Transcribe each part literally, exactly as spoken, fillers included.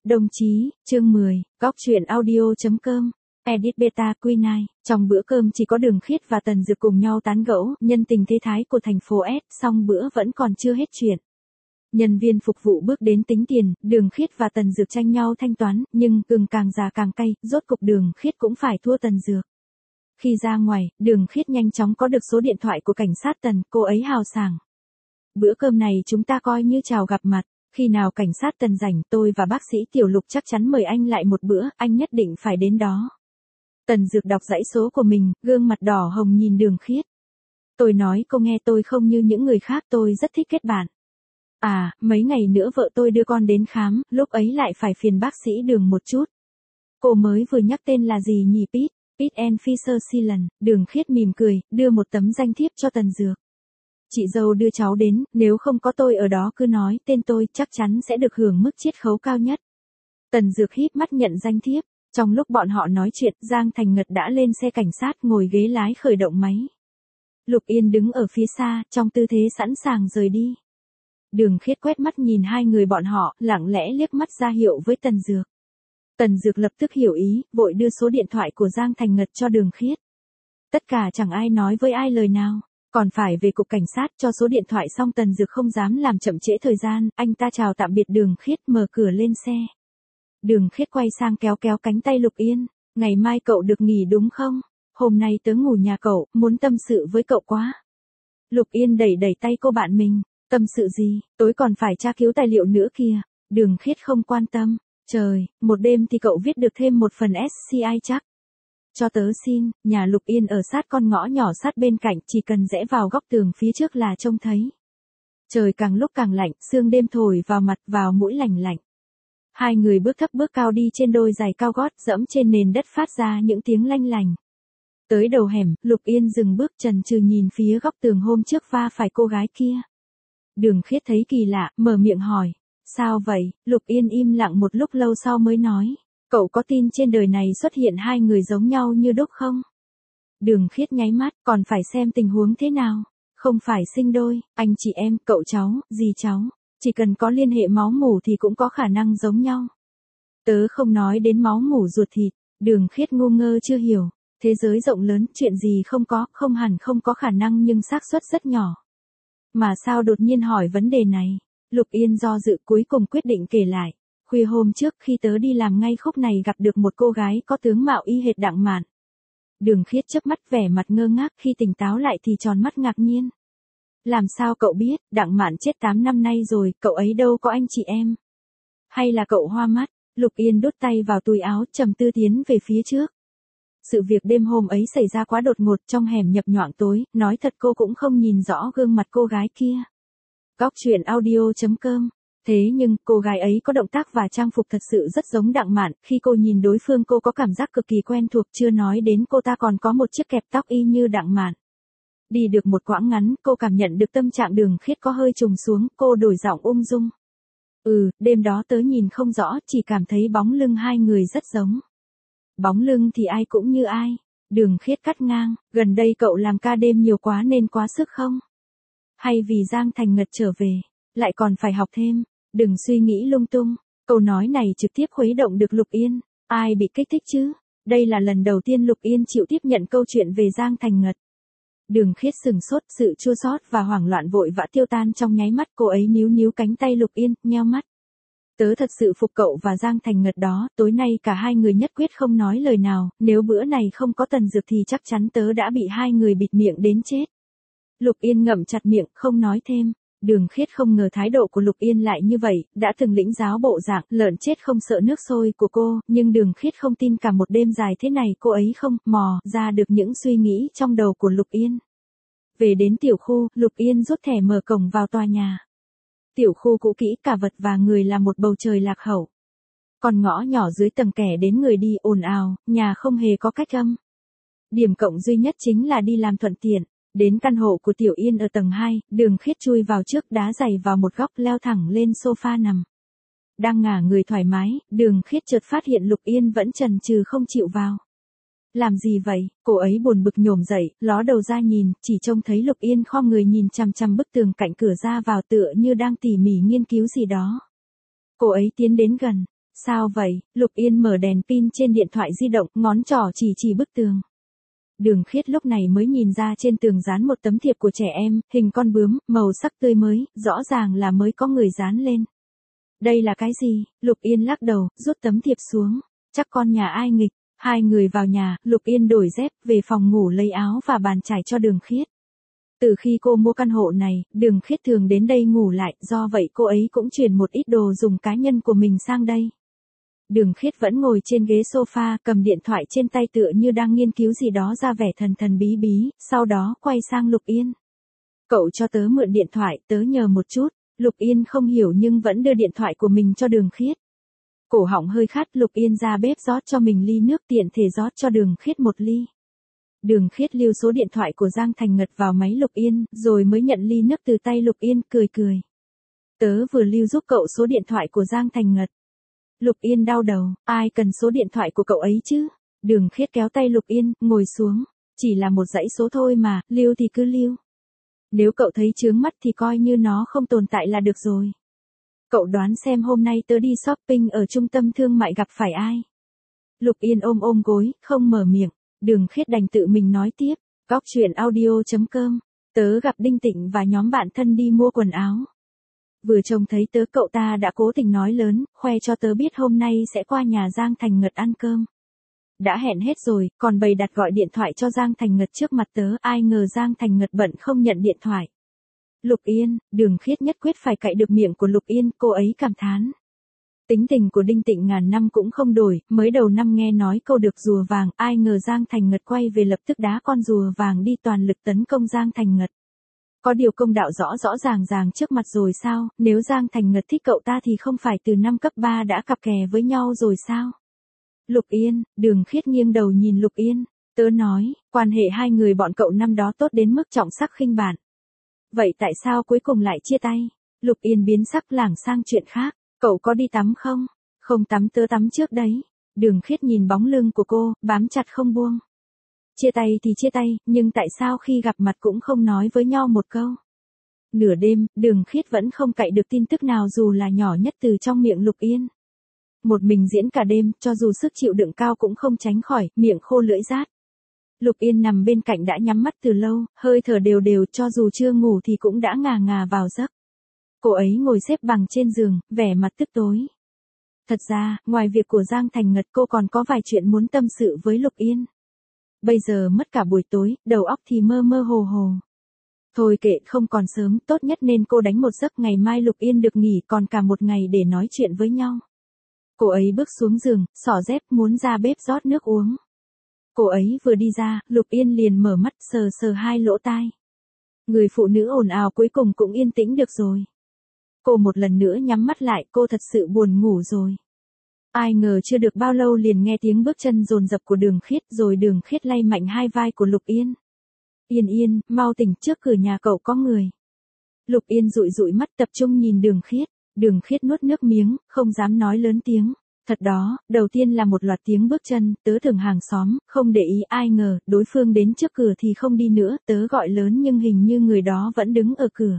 Đồng chí, chương mười, góc truyện audio.com, edit beta quy chín. Trong bữa cơm chỉ có Đường Khiết và Tần Dược cùng nhau tán gẫu, nhân tình thế thái của thành phố S, xong bữa vẫn còn chưa hết chuyện. Nhân viên phục vụ bước đến tính tiền, Đường Khiết và Tần Dược tranh nhau thanh toán, nhưng gừng càng già càng cay, rốt cục Đường Khiết cũng phải thua Tần Dược. Khi ra ngoài, Đường Khiết nhanh chóng có được số điện thoại của cảnh sát Tần, cô ấy hào sảng. Bữa cơm này chúng ta coi như chào gặp mặt. Khi nào cảnh sát Tần rảnh, tôi và bác sĩ Tiểu Lục chắc chắn mời anh lại một bữa, anh nhất định phải đến đó. Tần Dược đọc dãy số của mình, gương mặt đỏ hồng nhìn Đường Khiết. Tôi nói cô nghe, tôi không như những người khác, tôi rất thích kết bạn. À, mấy ngày nữa vợ tôi đưa con đến khám, lúc ấy lại phải phiền bác sĩ Đường một chút. Cô mới vừa nhắc tên là gì nhỉ? Pete, Pete and Fisher Ceylon. Đường Khiết mỉm cười, đưa một tấm danh thiếp cho Tần Dược. Chị dâu đưa cháu đến, nếu không có tôi ở đó cứ nói tên tôi, chắc chắn sẽ được hưởng mức chiết khấu cao nhất. Tần Dược híp mắt nhận danh thiếp. Trong lúc bọn họ nói chuyện, Giang Thành Ngật đã lên xe cảnh sát, ngồi ghế lái khởi động máy. Lục Yên đứng ở phía xa, trong tư thế sẵn sàng rời đi. Đường Khiết quét mắt nhìn hai người bọn họ, lặng lẽ liếc mắt ra hiệu với Tần Dược. Tần Dược lập tức hiểu ý, vội đưa số điện thoại của Giang Thành Ngật cho Đường Khiết. Tất cả chẳng ai nói với ai lời nào. Còn phải về cục cảnh sát cho số điện thoại, xong Tần Dược không dám làm chậm trễ thời gian, anh ta chào tạm biệt Đường Khiết, mở cửa lên xe. Đường Khiết quay sang kéo kéo cánh tay Lục Yên, ngày mai cậu được nghỉ đúng không? Hôm nay tớ ngủ nhà cậu, muốn tâm sự với cậu quá. Lục Yên đẩy đẩy tay cô bạn mình, tâm sự gì, tối còn phải tra cứu tài liệu nữa kìa. Đường Khiết không quan tâm, trời, một đêm thì cậu viết được thêm một phần ét xê i chắc. Cho tớ xin, nhà Lục Yên ở sát con ngõ nhỏ sát bên cạnh, chỉ cần rẽ vào góc tường phía trước là trông thấy. Trời càng lúc càng lạnh, sương đêm thổi vào mặt, vào mũi lành lạnh. Hai người bước thấp bước cao đi trên đôi giày cao gót, dẫm trên nền đất phát ra những tiếng lanh lành. Tới đầu hẻm, Lục Yên dừng bước chần chừ nhìn phía góc tường hôm trước va phải cô gái kia. Đường Khiết thấy kỳ lạ, mở miệng hỏi, sao vậy? Lục Yên im lặng một lúc lâu sau mới nói. Cậu có tin trên đời này xuất hiện hai người giống nhau như đúc không? Đường Khiết nháy mắt, còn phải xem tình huống thế nào. Không phải sinh đôi, anh chị em, cậu cháu, dì cháu. Chỉ cần có liên hệ máu mủ thì cũng có khả năng giống nhau. Tớ không nói đến máu mủ ruột thịt. Đường Khiết ngu ngơ chưa hiểu. Thế giới rộng lớn, chuyện gì không có, không hẳn không có khả năng nhưng xác suất rất nhỏ. Mà sao đột nhiên hỏi vấn đề này? Lục Yên do dự cuối cùng quyết định kể lại. Khuya hôm trước khi tớ đi làm ngay khúc này gặp được một cô gái có tướng mạo y hệt Đặng Mạn. Đường Khiết chớp mắt vẻ mặt ngơ ngác, khi tỉnh táo lại thì tròn mắt ngạc nhiên. Làm sao cậu biết? Đặng Mạn chết tám năm nay rồi, cậu ấy đâu có anh chị em. Hay là cậu hoa mắt? Lục Yên đút tay vào túi áo, trầm tư tiến về phía trước. Sự việc đêm hôm ấy xảy ra quá đột ngột, trong hẻm nhập nhoạng tối, nói thật cô cũng không nhìn rõ gương mặt cô gái kia. Góc truyện audio.com. Thế nhưng, cô gái ấy có động tác và trang phục thật sự rất giống Đặng Mạn, khi cô nhìn đối phương cô có cảm giác cực kỳ quen thuộc, chưa nói đến cô ta còn có một chiếc kẹp tóc y như Đặng Mạn. Đi được một quãng ngắn, cô cảm nhận được tâm trạng Đường Khiết có hơi trùng xuống, cô đổi giọng ung dung. Ừ, đêm đó tớ nhìn không rõ, chỉ cảm thấy bóng lưng hai người rất giống. Bóng lưng thì ai cũng như ai. Đường Khiết cắt ngang, gần đây cậu làm ca đêm nhiều quá nên quá sức không? Hay vì Giang Thành Ngật trở về, lại còn phải học thêm? Đừng suy nghĩ lung tung. Câu nói này trực tiếp khuấy động được Lục Yên. Ai bị kích thích chứ? Đây là lần đầu tiên Lục Yên chịu tiếp nhận câu chuyện về Giang Thành Ngật. Đường Khiết sừng sốt, sự chua xót và hoảng loạn vội vã tiêu tan trong nháy mắt, cô ấy níu níu cánh tay Lục Yên, nheo mắt. Tớ thật sự phục cậu và Giang Thành Ngật đó, tối nay cả hai người nhất quyết không nói lời nào, nếu bữa này không có Tần Dược thì chắc chắn tớ đã bị hai người bịt miệng đến chết. Lục Yên ngậm chặt miệng, không nói thêm. Đường Khiết không ngờ thái độ của Lục Yên lại như vậy, đã từng lĩnh giáo bộ dạng lợn chết không sợ nước sôi của cô, nhưng Đường Khiết không tin cả một đêm dài thế này cô ấy không mò ra được những suy nghĩ trong đầu của Lục Yên. Về đến tiểu khu, Lục Yên rút thẻ mở cổng vào tòa nhà. Tiểu khu cũ kỹ, cả vật và người là một bầu trời lạc hậu. Còn ngõ nhỏ dưới tầng kẻ đến người đi ồn ào, nhà không hề có cách âm. Điểm cộng duy nhất chính là đi làm thuận tiện. Đến căn hộ của Tiểu Yên ở tầng hai, Đường Khiết chui vào trước, đá giày vào một góc, leo thẳng lên sofa nằm. Đang ngả người thoải mái, Đường Khiết chợt phát hiện Lục Yên vẫn chần chừ không chịu vào. Làm gì vậy? Cô ấy buồn bực nhổm dậy, ló đầu ra nhìn, chỉ trông thấy Lục Yên khom người nhìn chằm chằm bức tường cạnh cửa ra vào, tựa như đang tỉ mỉ nghiên cứu gì đó. Cô ấy tiến đến gần. Sao vậy? Lục Yên mở đèn pin trên điện thoại di động, ngón trỏ chỉ chỉ bức tường. Đường Khiết lúc này mới nhìn ra trên tường dán một tấm thiệp của trẻ em, hình con bướm, màu sắc tươi mới, rõ ràng là mới có người dán lên. Đây là cái gì? Lục Yên lắc đầu, rút tấm thiệp xuống. Chắc con nhà ai nghịch. Hai người vào nhà, Lục Yên đổi dép, về phòng ngủ lấy áo và bàn chải cho Đường Khiết. Từ khi cô mua căn hộ này, Đường Khiết thường đến đây ngủ lại, do vậy cô ấy cũng chuyển một ít đồ dùng cá nhân của mình sang đây. Đường Khiết vẫn ngồi trên ghế sofa, cầm điện thoại trên tay tựa như đang nghiên cứu gì đó ra vẻ thần thần bí bí, sau đó quay sang Lục Yên. Cậu cho tớ mượn điện thoại, tớ nhờ một chút. Lục Yên không hiểu nhưng vẫn đưa điện thoại của mình cho Đường Khiết. Cổ họng hơi khát, Lục Yên ra bếp rót cho mình ly nước, tiện thể rót cho Đường Khiết một ly. Đường Khiết lưu số điện thoại của Giang Thành Ngật vào máy Lục Yên, rồi mới nhận ly nước từ tay Lục Yên, cười cười. Tớ vừa lưu giúp cậu số điện thoại của Giang Thành Ngật. Lục Yên đau đầu, ai cần số điện thoại của cậu ấy chứ? Đường Khiết kéo tay Lục Yên, ngồi xuống. Chỉ là một dãy số thôi mà, lưu thì cứ lưu. Nếu cậu thấy chướng mắt thì coi như nó không tồn tại là được rồi. Cậu đoán xem hôm nay tớ đi shopping ở trung tâm thương mại gặp phải ai? Lục Yên ôm ôm gối, không mở miệng. Đường Khiết đành tự mình nói tiếp. Góc truyện audio chấm com. Tớ gặp Đinh Tịnh và nhóm bạn thân đi mua quần áo. Vừa trông thấy tớ cậu ta đã cố tình nói lớn, khoe cho tớ biết hôm nay sẽ qua nhà Giang Thành Ngật ăn cơm. Đã hẹn hết rồi, còn bày đặt gọi điện thoại cho Giang Thành Ngật trước mặt tớ, ai ngờ Giang Thành Ngật bận không nhận điện thoại. Lục Yên, Đường Khiết nhất quyết phải cạy được miệng của Lục Yên, cô ấy cảm thán. Tính tình của Đinh Tịnh ngàn năm cũng không đổi, mới đầu năm nghe nói câu được rùa vàng, ai ngờ Giang Thành Ngật quay về lập tức đá con rùa vàng đi, toàn lực tấn công Giang Thành Ngật. Có điều công đạo rõ rõ ràng ràng trước mặt rồi sao, nếu Giang Thành Ngật thích cậu ta thì không phải từ năm cấp ba đã cặp kè với nhau rồi sao? Lục Yên, Đường Khiết nghiêng đầu nhìn Lục Yên, tớ nói, quan hệ hai người bọn cậu năm đó tốt đến mức trọng sắc khinh bạn. Vậy tại sao cuối cùng lại chia tay? Lục Yên biến sắc, lảng sang chuyện khác, cậu có đi tắm không? Không tắm, tớ tắm trước đấy. Đường Khiết nhìn bóng lưng của cô, bám chặt không buông. Chia tay thì chia tay, nhưng tại sao khi gặp mặt cũng không nói với nhau một câu? Nửa đêm, Đường Khiết vẫn không cạy được tin tức nào dù là nhỏ nhất từ trong miệng Lục Yên. Một mình diễn cả đêm, cho dù sức chịu đựng cao cũng không tránh khỏi, miệng khô lưỡi rát. Lục Yên nằm bên cạnh đã nhắm mắt từ lâu, hơi thở đều đều, cho dù chưa ngủ thì cũng đã ngà ngà vào giấc. Cô ấy ngồi xếp bằng trên giường, vẻ mặt tức tối. Thật ra, ngoài việc của Giang Thành Ngật cô còn có vài chuyện muốn tâm sự với Lục Yên. Bây giờ mất cả buổi tối, đầu óc thì mơ mơ hồ hồ. Thôi kệ, không còn sớm, tốt nhất nên cô đánh một giấc, ngày mai Lục Yên được nghỉ, còn cả một ngày để nói chuyện với nhau. Cô ấy bước xuống giường, xỏ dép, muốn ra bếp rót nước uống. Cô ấy vừa đi ra, Lục Yên liền mở mắt, sờ sờ hai lỗ tai. Người phụ nữ ồn ào cuối cùng cũng yên tĩnh được rồi. Cô một lần nữa nhắm mắt lại, cô thật sự buồn ngủ rồi. Ai ngờ chưa được bao lâu liền nghe tiếng bước chân dồn dập của Đường Khiết, rồi Đường Khiết lay mạnh hai vai của Lục Yên. Yên Yên, mau tỉnh, trước cửa nhà cậu có người. Lục Yên dụi dụi mắt tập trung nhìn Đường Khiết. Đường Khiết nuốt nước miếng, không dám nói lớn tiếng. Thật đó, đầu tiên là một loạt tiếng bước chân, tớ thường hàng xóm, không để ý, ai ngờ, đối phương đến trước cửa thì không đi nữa, tớ gọi lớn nhưng hình như người đó vẫn đứng ở cửa.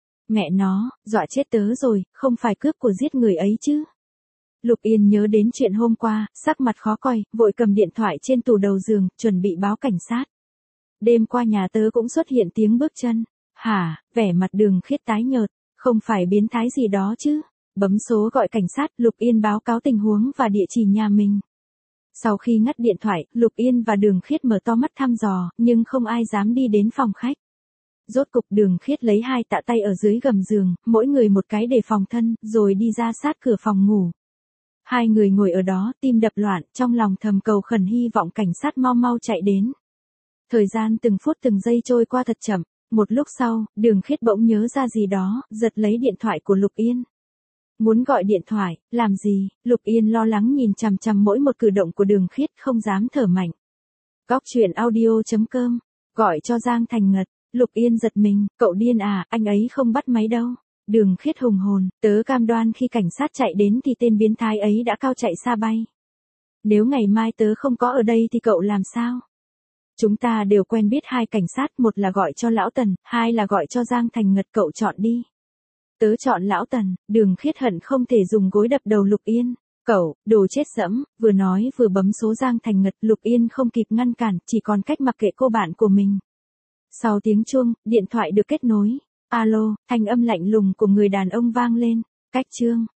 Mẹ nó, dọa chết tớ rồi, không phải cướp của giết người ấy chứ. Lục Yên nhớ đến chuyện hôm qua, sắc mặt khó coi, vội cầm điện thoại trên tủ đầu giường, chuẩn bị báo cảnh sát. Đêm qua nhà tớ cũng xuất hiện tiếng bước chân. Hả, vẻ mặt Đường Khiết tái nhợt, không phải biến thái gì đó chứ. Bấm số gọi cảnh sát, Lục Yên báo cáo tình huống và địa chỉ nhà mình. Sau khi ngắt điện thoại, Lục Yên và Đường Khiết mở to mắt thăm dò, nhưng không ai dám đi đến phòng khách. Rốt cục Đường Khiết lấy hai tạ tay ở dưới gầm giường, mỗi người một cái để phòng thân, rồi đi ra sát cửa phòng ngủ. Hai người ngồi ở đó, tim đập loạn, trong lòng thầm cầu khẩn hy vọng cảnh sát mau mau chạy đến. Thời gian từng phút từng giây trôi qua thật chậm, một lúc sau, Đường Khiết bỗng nhớ ra gì đó, giật lấy điện thoại của Lục Yên. Muốn gọi điện thoại, làm gì? Lục Yên lo lắng nhìn chằm chằm mỗi một cử động của Đường Khiết, không dám thở mạnh. Góc truyện audio chấm com, gọi cho Giang Thành Ngật. Lục Yên giật mình, cậu điên à, anh ấy không bắt máy đâu. Đường Khiết hùng hồn, tớ cam đoan khi cảnh sát chạy đến thì tên biến thái ấy đã cao chạy xa bay. Nếu ngày mai tớ không có ở đây thì cậu làm sao? Chúng ta đều quen biết hai cảnh sát, một là gọi cho Lão Tần, hai là gọi cho Giang Thành Ngật, cậu chọn đi. Tớ chọn Lão Tần. Đường Khiết hận không thể dùng gối đập đầu Lục Yên. Cậu, đồ chết dẫm, vừa nói vừa bấm số Giang Thành Ngật. Lục Yên không kịp ngăn cản, chỉ còn cách mặc kệ cô bạn của mình. Sau tiếng chuông, điện thoại được kết nối. Alo, thanh âm lạnh lùng của người đàn ông vang lên. Cách Trương.